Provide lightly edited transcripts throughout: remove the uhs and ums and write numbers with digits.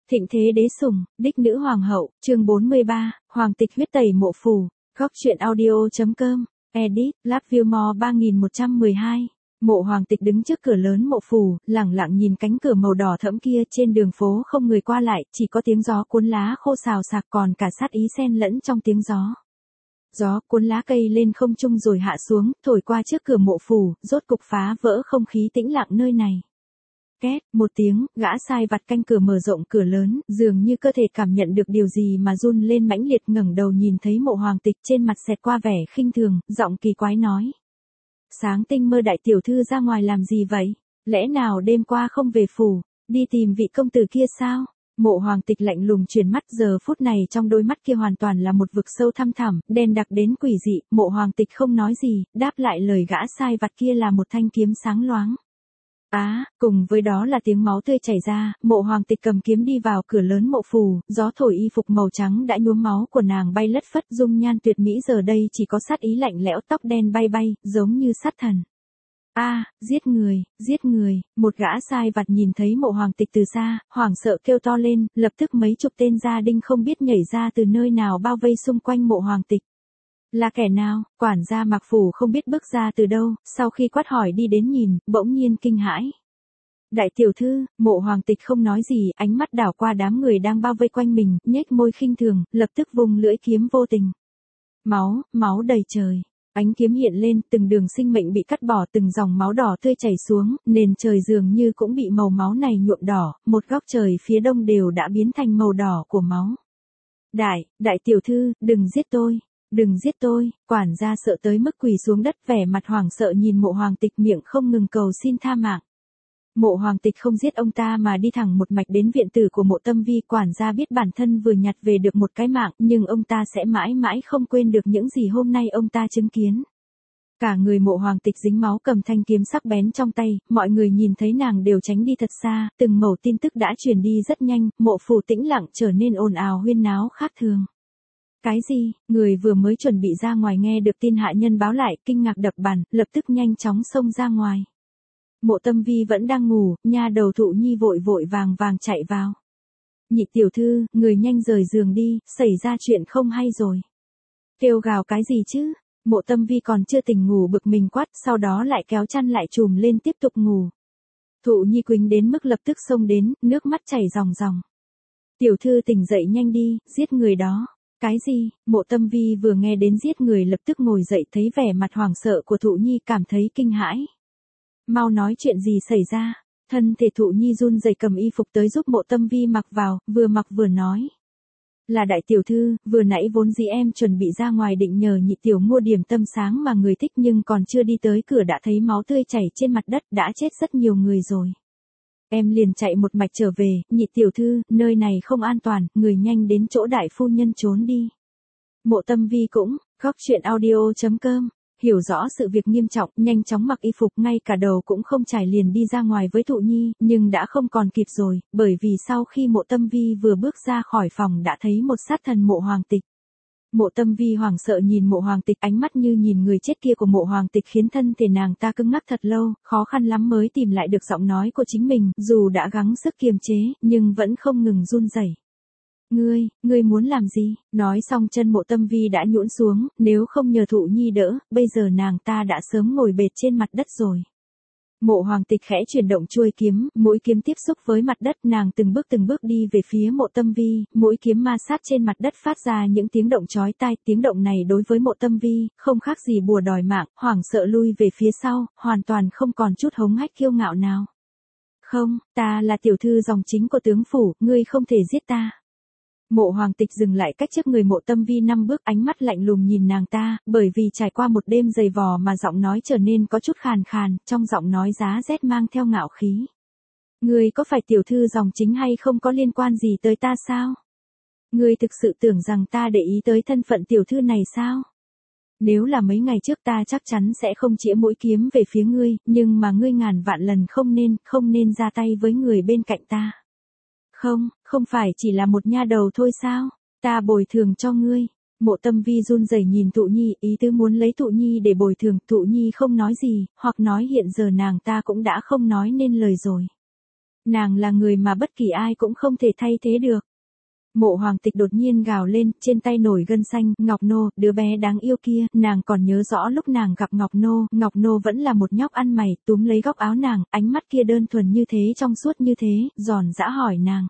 Thịnh thế đế sủng, đích nữ hoàng hậu, chương 43, hoàng tịch huyết tẩy mộ phù, góc truyện audio.com, edit, Lapviewmore 3112. Mộ hoàng tịch đứng trước cửa lớn mộ phù, lẳng lặng nhìn cánh cửa màu đỏ thẫm kia, trên đường phố không người qua lại, chỉ có tiếng gió cuốn lá khô xào xạc, còn cả sát ý xen lẫn trong tiếng gió. Gió cuốn lá cây lên không trung rồi hạ xuống, thổi qua trước cửa mộ phù, rốt cục phá vỡ không khí tĩnh lặng nơi này. Két, một tiếng, gã sai vặt canh cửa mở rộng cửa lớn, dường như cơ thể cảm nhận được điều gì mà run lên mãnh liệt, ngẩng đầu nhìn thấy mộ hoàng tịch, trên mặt xẹt qua vẻ khinh thường, giọng kỳ quái nói. Sáng tinh mơ đại tiểu thư ra ngoài làm gì vậy? Lẽ nào đêm qua không về phủ, đi tìm vị công tử kia sao? Mộ hoàng tịch lạnh lùng chuyển mắt, giờ phút này trong đôi mắt kia hoàn toàn là một vực sâu thăm thẳm, đen đặc đến quỷ dị. Mộ hoàng tịch không nói gì, đáp lại lời gã sai vặt kia là một thanh kiếm sáng loáng. Cùng với đó là tiếng máu tươi chảy ra, mộ hoàng tịch cầm kiếm đi vào cửa lớn mộ phù, gió thổi y phục màu trắng đã nhuốm máu của nàng bay lất phất, dung nhan tuyệt mỹ giờ đây chỉ có sát ý lạnh lẽo, tóc đen bay bay, giống như sát thần. Giết người, một gã sai vặt nhìn thấy mộ hoàng tịch từ xa, hoảng sợ kêu to lên, lập tức mấy chục tên gia đinh không biết nhảy ra từ nơi nào bao vây xung quanh mộ hoàng tịch. Là kẻ nào? Quản gia Mạc Phủ không biết bước ra từ đâu, sau khi quát hỏi đi đến nhìn, bỗng nhiên kinh hãi. Đại tiểu thư, mộ hoàng tịch không nói gì, ánh mắt đảo qua đám người đang bao vây quanh mình, nhếch môi khinh thường, lập tức vung lưỡi kiếm vô tình. Máu đầy trời. Ánh kiếm hiện lên, từng đường sinh mệnh bị cắt bỏ, từng dòng máu đỏ tươi chảy xuống, nền trời dường như cũng bị màu máu này nhuộm đỏ, một góc trời phía đông đều đã biến thành màu đỏ của máu. Đại tiểu thư, đừng giết tôi, quản gia sợ tới mức quỳ xuống đất, vẻ mặt hoảng sợ nhìn mộ hoàng tịch, miệng không ngừng cầu xin tha mạng. Mộ hoàng tịch không giết ông ta mà đi thẳng một mạch đến viện tử của mộ tâm vi, quản gia biết bản thân vừa nhặt về được một cái mạng, nhưng ông ta sẽ mãi mãi không quên được những gì hôm nay ông ta chứng kiến. Cả người mộ hoàng tịch dính máu, cầm thanh kiếm sắc bén trong tay, mọi người nhìn thấy nàng đều tránh đi thật xa, từng mẩu tin tức đã truyền đi rất nhanh, mộ phủ tĩnh lặng trở nên ồn ào huyên náo khác thường. Cái gì? Người vừa mới chuẩn bị ra ngoài nghe được tin hạ nhân báo lại, kinh ngạc đập bàn, lập tức nhanh chóng xông ra ngoài. Mộ tâm vi vẫn đang ngủ, nha đầu Thụ Nhi vội vàng chạy vào. Nhị tiểu thư, người nhanh rời giường đi, xảy ra chuyện không hay rồi. Kêu gào cái gì chứ? Mộ tâm vi còn chưa tỉnh ngủ bực mình quát, sau đó lại kéo chăn lại trùm lên tiếp tục ngủ. Thụ Nhi quỳnh đến mức lập tức xông đến, nước mắt chảy ròng ròng. Tiểu thư tỉnh dậy nhanh đi, giết người đó. Cái gì? Mộ tâm vi vừa nghe đến giết người lập tức ngồi dậy, thấy vẻ mặt hoảng sợ của Thụ Nhi cảm thấy kinh hãi. Mau nói chuyện gì xảy ra? Thân thể Thụ Nhi run rẩy cầm y phục tới giúp mộ tâm vi mặc vào, vừa mặc vừa nói. Là đại tiểu thư, vừa nãy vốn dĩ em chuẩn bị ra ngoài định nhờ nhị tiểu mua điểm tâm sáng mà người thích, nhưng còn chưa đi tới cửa đã thấy máu tươi chảy trên mặt đất, đã chết rất nhiều người rồi. Em liền chạy một mạch trở về, nhị tiểu thư, nơi này không an toàn, người nhanh đến chỗ đại phu nhân trốn đi. Mộ tâm vi cũng, góc truyện audio.com, hiểu rõ sự việc nghiêm trọng, nhanh chóng mặc y phục, ngay cả đầu cũng không chải liền đi ra ngoài với Thụ Nhi, nhưng đã không còn kịp rồi, bởi vì sau khi mộ tâm vi vừa bước ra khỏi phòng đã thấy một sát thần mộ hoàng tịch. Mộ tâm vi hoảng sợ nhìn mộ hoàng tịch, ánh mắt như nhìn người chết kia của mộ hoàng tịch khiến thân thể nàng ta cứng ngắc thật lâu, khó khăn lắm mới tìm lại được giọng nói của chính mình, dù đã gắng sức kiềm chế, nhưng vẫn không ngừng run rẩy. Ngươi muốn làm gì? Nói xong chân mộ tâm vi đã nhũn xuống, nếu không nhờ Thụ Nhi đỡ, bây giờ nàng ta đã sớm ngồi bệt trên mặt đất rồi. Mộ hoàng tịch khẽ chuyển động chuôi kiếm, mũi kiếm tiếp xúc với mặt đất, nàng từng bước đi về phía mộ tâm vi, mũi kiếm ma sát trên mặt đất phát ra những tiếng động chói tai, tiếng động này đối với mộ tâm vi, không khác gì bùa đòi mạng, hoảng sợ lui về phía sau, hoàn toàn không còn chút hống hách kiêu ngạo nào. Không, ta là tiểu thư dòng chính của tướng phủ, ngươi không thể giết ta. Mộ hoàng tịch dừng lại cách trước người mộ tâm vi 5 bước, ánh mắt lạnh lùng nhìn nàng ta, bởi vì trải qua một đêm dày vò mà giọng nói trở nên có chút khàn khàn, trong giọng nói giá rét mang theo ngạo khí. Ngươi có phải tiểu thư dòng chính hay không có liên quan gì tới ta sao? Ngươi thực sự tưởng rằng ta để ý tới thân phận tiểu thư này sao? Nếu là mấy ngày trước ta chắc chắn sẽ không chĩa mũi kiếm về phía ngươi, nhưng mà ngươi ngàn vạn lần không nên ra tay với người bên cạnh ta. Không phải chỉ là một nha đầu thôi sao? Ta bồi thường cho ngươi. Mộ tâm vi run rẩy nhìn Thụ Nhi, ý tứ muốn lấy Thụ Nhi để bồi thường. Thụ Nhi không nói gì, hoặc nói hiện giờ nàng ta cũng đã không nói nên lời rồi. Nàng là người mà bất kỳ ai cũng không thể thay thế được. Mộ Hoàng Tịch đột nhiên gào lên, trên tay nổi gân xanh, Ngọc Nô, đứa bé đáng yêu kia, nàng còn nhớ rõ lúc nàng gặp Ngọc Nô vẫn là một nhóc ăn mày, túm lấy góc áo nàng, ánh mắt kia đơn thuần như thế, trong suốt như thế, giòn giã hỏi nàng.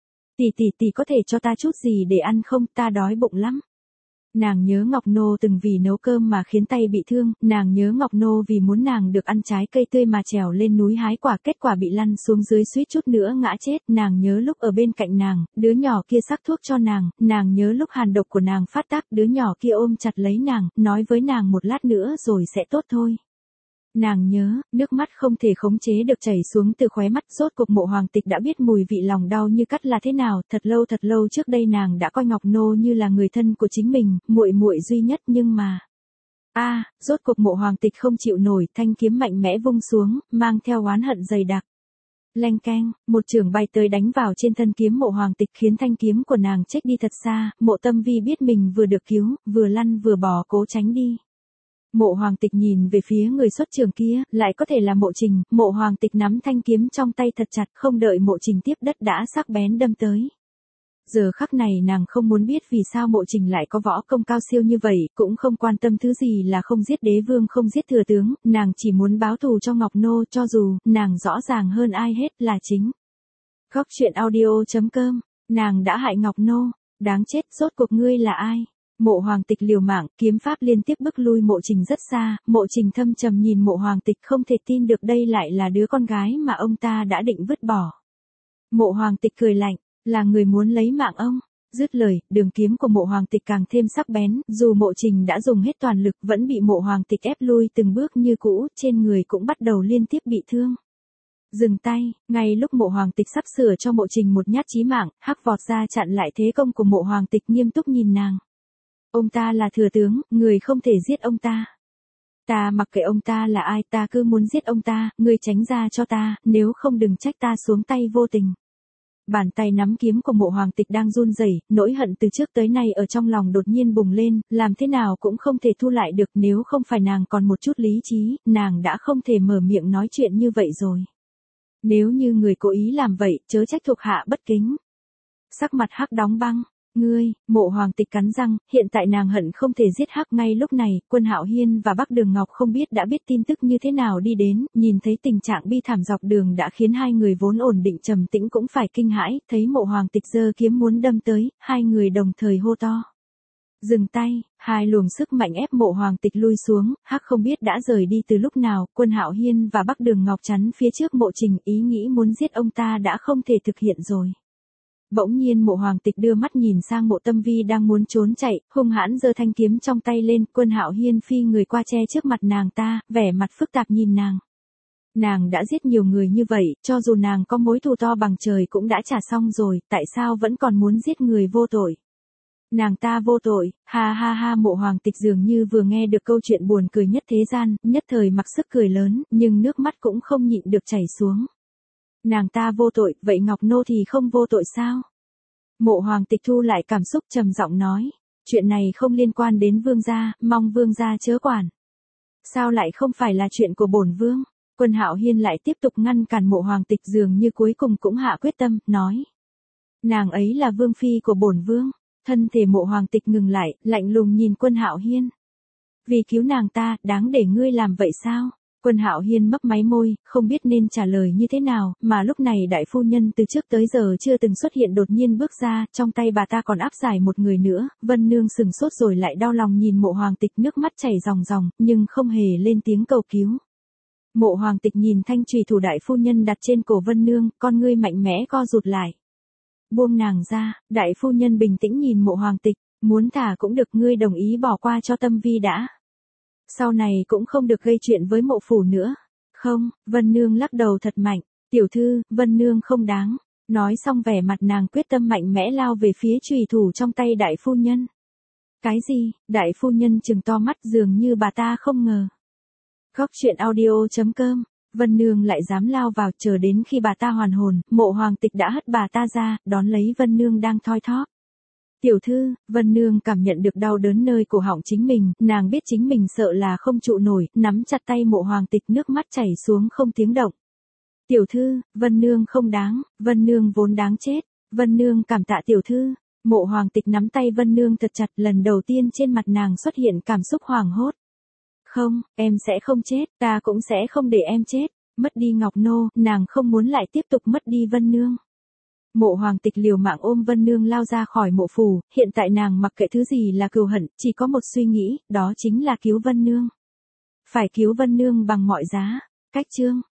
Tỷ có thể cho ta chút gì để ăn không, ta đói bụng lắm. Nàng nhớ Ngọc Nô từng vì nấu cơm mà khiến tay bị thương, nàng nhớ Ngọc Nô vì muốn nàng được ăn trái cây tươi mà trèo lên núi hái quả, kết quả bị lăn xuống dưới suýt chút nữa ngã chết, nàng nhớ lúc ở bên cạnh nàng, đứa nhỏ kia sắc thuốc cho nàng nhớ lúc hàn độc của nàng phát tác, đứa nhỏ kia ôm chặt lấy nàng, nói với nàng một lát nữa rồi sẽ tốt thôi. Nàng nhớ, nước mắt không thể khống chế được chảy xuống từ khóe mắt, rốt cuộc Mộ Hoàng Tịch đã biết mùi vị lòng đau như cắt là thế nào, thật lâu trước đây nàng đã coi Ngọc Nô như là người thân của chính mình, muội duy nhất, nhưng mà rốt cuộc Mộ Hoàng Tịch không chịu nổi, thanh kiếm mạnh mẽ vung xuống, mang theo oán hận dày đặc. Leng keng, một chưởng bay tới đánh vào trên thân kiếm Mộ Hoàng Tịch khiến thanh kiếm của nàng chết đi thật xa, Mộ Tâm Vi biết mình vừa được cứu, vừa lăn vừa bò cố tránh đi. Mộ Hoàng Tịch nhìn về phía người xuất trường kia, lại có thể là Mộ Trình, Mộ Hoàng Tịch nắm thanh kiếm trong tay thật chặt, không đợi Mộ Trình tiếp đất đã sắc bén đâm tới. Giờ khắc này nàng không muốn biết vì sao Mộ Trình lại có võ công cao siêu như vậy, cũng không quan tâm thứ gì là không giết đế vương không giết thừa tướng, nàng chỉ muốn báo thù cho Ngọc Nô, cho dù, nàng rõ ràng hơn ai hết là chính. Góc truyện audio.com, nàng đã hại Ngọc Nô, đáng chết, rốt cuộc ngươi là ai? Mộ Hoàng Tịch liều mạng, kiếm pháp liên tiếp bức lui Mộ Trình rất xa, Mộ Trình thâm trầm nhìn Mộ Hoàng Tịch không thể tin được đây lại là đứa con gái mà ông ta đã định vứt bỏ. Mộ Hoàng Tịch cười lạnh, là người muốn lấy mạng ông. Dứt lời, đường kiếm của Mộ Hoàng Tịch càng thêm sắc bén, dù Mộ Trình đã dùng hết toàn lực vẫn bị Mộ Hoàng Tịch ép lui từng bước như cũ, trên người cũng bắt đầu liên tiếp bị thương. Dừng tay, ngay lúc Mộ Hoàng Tịch sắp sửa cho Mộ Trình một nhát chí mạng, hắc vọt ra chặn lại thế công của Mộ Hoàng Tịch, nghiêm túc nhìn nàng. Ông ta là thừa tướng, người không thể giết ông ta. Ta mặc kệ ông ta là ai, ta cứ muốn giết ông ta, ngươi tránh ra cho ta, nếu không đừng trách ta xuống tay vô tình. Bàn tay nắm kiếm của Mộ Hoàng Tịch đang run rẩy, nỗi hận từ trước tới nay ở trong lòng đột nhiên bùng lên, làm thế nào cũng không thể thu lại được, nếu không phải nàng còn một chút lý trí, nàng đã không thể mở miệng nói chuyện như vậy rồi. Nếu như người cố ý làm vậy, chớ trách thuộc hạ bất kính. Sắc mặt hắc đóng băng. Ngươi, Mộ Hoàng Tịch cắn răng, hiện tại nàng hận không thể giết hắc. Ngay lúc này, Quân Hạo Hiên và Bắc Đường Ngọc không biết đã biết tin tức như thế nào đi đến, nhìn thấy tình trạng bi thảm dọc đường đã khiến hai người vốn ổn định trầm tĩnh cũng phải kinh hãi, thấy Mộ Hoàng Tịch giơ kiếm muốn đâm tới, hai người đồng thời hô to. Dừng tay, hai luồng sức mạnh ép Mộ Hoàng Tịch lui xuống, hắc không biết đã rời đi từ lúc nào, Quân Hạo Hiên và Bắc Đường Ngọc chắn phía trước Mộ Trình, ý nghĩ muốn giết ông ta đã không thể thực hiện rồi. Bỗng nhiên Mộ Hoàng Tịch đưa mắt nhìn sang Mộ Tâm Vi đang muốn trốn chạy, hung hãn giơ thanh kiếm trong tay lên, Quân Hạo Hiên phi người qua che trước mặt nàng ta, vẻ mặt phức tạp nhìn nàng. Nàng đã giết nhiều người như vậy, cho dù nàng có mối thù to bằng trời cũng đã trả xong rồi, tại sao vẫn còn muốn giết người vô tội? Nàng ta vô tội, ha ha ha. Mộ Hoàng Tịch dường như vừa nghe được câu chuyện buồn cười nhất thế gian, nhất thời mặc sức cười lớn, nhưng nước mắt cũng không nhịn được chảy xuống. Nàng ta vô tội, vậy Ngọc Nô thì không vô tội sao? Mộ Hoàng Tịch thu lại cảm xúc trầm giọng nói, chuyện này không liên quan đến vương gia, mong vương gia chớ quản. Sao lại không phải là chuyện của bổn vương? Quân Hạo Hiên lại tiếp tục ngăn cản Mộ Hoàng Tịch, dường như cuối cùng cũng hạ quyết tâm, nói. Nàng ấy là vương phi của bổn vương. Thân thể Mộ Hoàng Tịch ngừng lại, lạnh lùng nhìn Quân Hạo Hiên. Vì cứu nàng ta, đáng để ngươi làm vậy sao? Quân Hạo Hiên mấp máy môi, không biết nên trả lời như thế nào, mà lúc này đại phu nhân từ trước tới giờ chưa từng xuất hiện đột nhiên bước ra, trong tay bà ta còn áp giải một người nữa, Vân Nương sừng sốt rồi lại đau lòng nhìn Mộ Hoàng Tịch, nước mắt chảy ròng ròng, nhưng không hề lên tiếng cầu cứu. Mộ Hoàng Tịch nhìn thanh chùy thủ đại phu nhân đặt trên cổ Vân Nương, con ngươi mạnh mẽ co rụt lại. Buông nàng ra, đại phu nhân bình tĩnh nhìn Mộ Hoàng Tịch, muốn thả cũng được, ngươi đồng ý bỏ qua cho Tâm Vi đã. Sau này cũng không được gây chuyện với Mộ phủ nữa. Không, Vân Nương lắc đầu thật mạnh, tiểu thư, Vân Nương không đáng. Nói xong vẻ mặt nàng quyết tâm mạnh mẽ lao về phía chùy thủ trong tay đại phu nhân. Cái gì? Đại phu nhân trừng to mắt, dường như bà ta không ngờ. Góc truyện audio.com, Vân Nương lại dám lao vào, chờ đến khi bà ta hoàn hồn, Mộ Hoàng Tịch đã hất bà ta ra, đón lấy Vân Nương đang thoi thóp. Tiểu thư, Vân Nương cảm nhận được đau đớn nơi cổ họng chính mình, nàng biết chính mình sợ là không trụ nổi, nắm chặt tay Mộ Hoàng Tịch, nước mắt chảy xuống không tiếng động. Tiểu thư, Vân Nương không đáng, Vân Nương vốn đáng chết, Vân Nương cảm tạ tiểu thư. Mộ Hoàng Tịch nắm tay Vân Nương thật chặt, lần đầu tiên trên mặt nàng xuất hiện cảm xúc hoảng hốt. Không, em sẽ không chết, ta cũng sẽ không để em chết. Mất đi Ngọc Nô, nàng không muốn lại tiếp tục mất đi Vân Nương. Mộ Hoàng Tịch liều mạng ôm Vân Nương lao ra khỏi mộ phủ, hiện tại nàng mặc kệ thứ gì là cừu hận, chỉ có một suy nghĩ, đó chính là cứu Vân Nương. Phải cứu Vân Nương bằng mọi giá. Cách chương